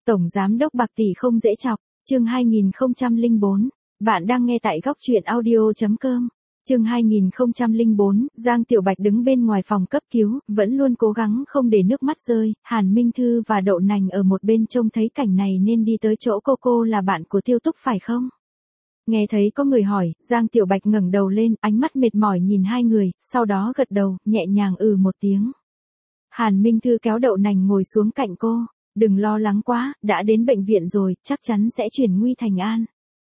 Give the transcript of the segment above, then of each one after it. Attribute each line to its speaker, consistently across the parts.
Speaker 1: Tổng giám đốc bạc tỷ không dễ chọc, chương 2004. Bạn đang nghe tại góc truyện audio.com. Chương 2004, Giang Tiểu Bạch đứng bên ngoài phòng cấp cứu, vẫn luôn cố gắng không để nước mắt rơi. Hàn Minh Thư và Đậu Nành ở một bên trông thấy cảnh này nên đi tới chỗ cô là bạn của Tiêu Túc phải không? Nghe thấy có người hỏi, Giang Tiểu Bạch ngẩng đầu lên, ánh mắt mệt mỏi nhìn hai người, sau đó gật đầu, nhẹ nhàng một tiếng. Hàn Minh Thư kéo Đậu Nành ngồi xuống cạnh cô. Đừng lo lắng quá, đã đến bệnh viện rồi, chắc chắn sẽ chuyển nguy thành an.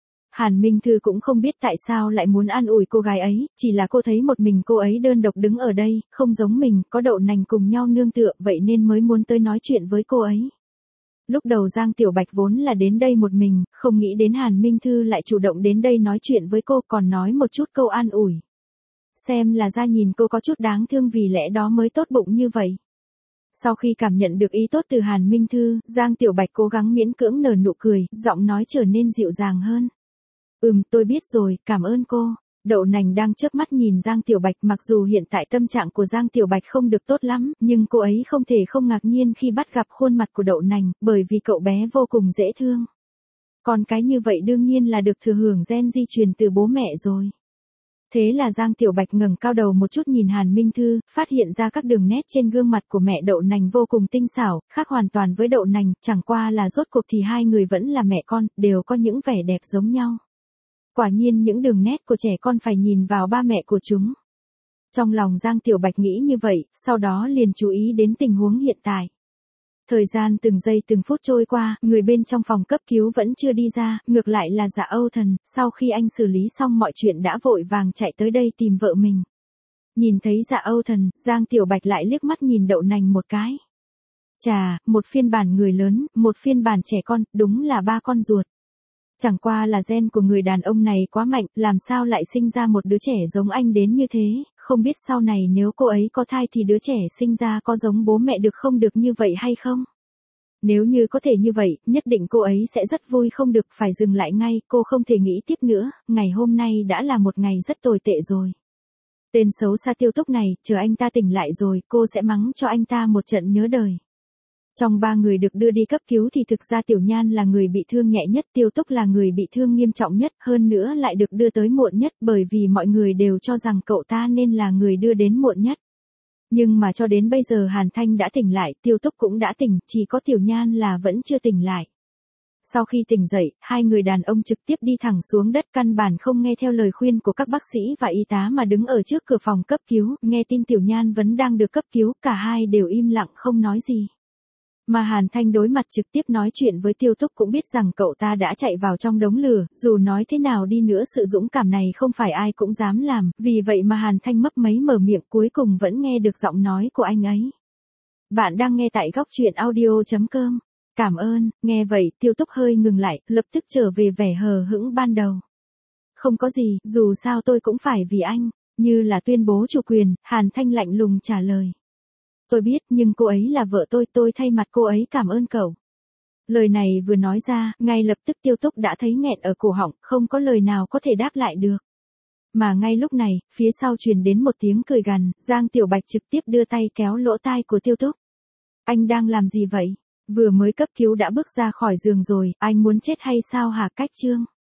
Speaker 1: Hàn Minh Thư cũng không biết tại sao lại muốn an ủi cô gái ấy, chỉ là cô thấy một mình cô ấy đơn độc đứng ở đây, không giống mình, có Đậu Nành cùng nhau nương tựa, vậy nên mới muốn tới nói chuyện với cô ấy. Lúc đầu Giang Tiểu Bạch vốn là đến đây một mình, không nghĩ đến Hàn Minh Thư lại chủ động đến đây nói chuyện với cô, còn nói một chút câu an ủi. Xem là ra nhìn cô có chút đáng thương vì lẽ đó mới tốt bụng như vậy. Sau khi cảm nhận được ý tốt từ Hàn Minh Thư, Giang Tiểu Bạch cố gắng miễn cưỡng nở nụ cười, giọng nói trở nên dịu dàng hơn. Tôi biết rồi, cảm ơn cô. Đậu Nành đang chớp mắt nhìn Giang Tiểu Bạch, mặc dù hiện tại tâm trạng của Giang Tiểu Bạch không được tốt lắm, nhưng cô ấy không thể không ngạc nhiên khi bắt gặp khuôn mặt của Đậu Nành, bởi vì cậu bé vô cùng dễ thương. Con cái như vậy đương nhiên là được thừa hưởng gen di truyền từ bố mẹ rồi. Thế là Giang Tiểu Bạch ngẩng cao đầu một chút nhìn Hàn Minh Thư, phát hiện ra các đường nét trên gương mặt của mẹ Đậu Nành vô cùng tinh xảo, khác hoàn toàn với Đậu Nành, chẳng qua là rốt cuộc thì hai người vẫn là mẹ con, đều có những vẻ đẹp giống nhau. Quả nhiên những đường nét của trẻ con phải nhìn vào ba mẹ của chúng. Trong lòng Giang Tiểu Bạch nghĩ như vậy, sau đó liền chú ý đến tình huống hiện tại. Thời gian từng giây từng phút trôi qua, người bên trong phòng cấp cứu vẫn chưa đi ra, ngược lại là Dạ Âu Thần, sau khi anh xử lý xong mọi chuyện đã vội vàng chạy tới đây tìm vợ mình. Nhìn thấy Dạ Âu Thần, Giang Tiểu Bạch lại liếc mắt nhìn Đậu Nành một cái. Chà, một phiên bản người lớn, một phiên bản trẻ con, đúng là ba con ruột. Chẳng qua là gen của người đàn ông này quá mạnh, làm sao lại sinh ra một đứa trẻ giống anh đến như thế, không biết sau này nếu cô ấy có thai thì đứa trẻ sinh ra có giống bố mẹ được không được như vậy hay không? Nếu như có thể như vậy, nhất định cô ấy sẽ rất vui không được, phải dừng lại ngay, cô không thể nghĩ tiếp nữa, ngày hôm nay đã là một ngày rất tồi tệ rồi. Tên xấu xa Tiêu Túc này, chờ anh ta tỉnh lại rồi, cô sẽ mắng cho anh ta một trận nhớ đời. Trong ba người được đưa đi cấp cứu thì thực ra Tiểu Nhan là người bị thương nhẹ nhất, Tiêu Túc là người bị thương nghiêm trọng nhất, hơn nữa lại được đưa tới muộn nhất, bởi vì mọi người đều cho rằng cậu ta nên là người đưa đến muộn nhất. Nhưng mà cho đến bây giờ Hàn Thanh đã tỉnh lại, Tiêu Túc cũng đã tỉnh, chỉ có Tiểu Nhan là vẫn chưa tỉnh lại. Sau khi tỉnh dậy, hai người đàn ông trực tiếp đi thẳng xuống đất, căn bản không nghe theo lời khuyên của các bác sĩ và y tá mà đứng ở trước cửa phòng cấp cứu, nghe tin Tiểu Nhan vẫn đang được cấp cứu, cả hai đều im lặng không nói gì. Mà Hàn Thanh đối mặt trực tiếp nói chuyện với Tiêu Túc cũng biết rằng cậu ta đã chạy vào trong đống lửa, dù nói thế nào đi nữa sự dũng cảm này không phải ai cũng dám làm, vì vậy mà Hàn Thanh mấp máy mở miệng, cuối cùng vẫn nghe được giọng nói của anh ấy. Bạn đang nghe tại góc truyện audio.com. Cảm ơn. Nghe vậy, Tiêu Túc hơi ngừng lại, lập tức trở về vẻ hờ hững ban đầu. Không có gì, dù sao tôi cũng phải vì anh, như là tuyên bố chủ quyền, Hàn Thanh lạnh lùng trả lời. Tôi biết, nhưng cô ấy là vợ tôi thay mặt cô ấy cảm ơn cậu. Lời này vừa nói ra, ngay lập tức Tiêu Túc đã thấy nghẹn ở cổ họng, không có lời nào có thể đáp lại được. Mà ngay lúc này, phía sau truyền đến một tiếng cười gằn, Giang Tiểu Bạch trực tiếp đưa tay kéo lỗ tai của Tiêu Túc. Anh đang làm gì vậy? Vừa mới cấp cứu đã bước ra khỏi giường rồi, anh muốn chết hay sao hả Cách Trương?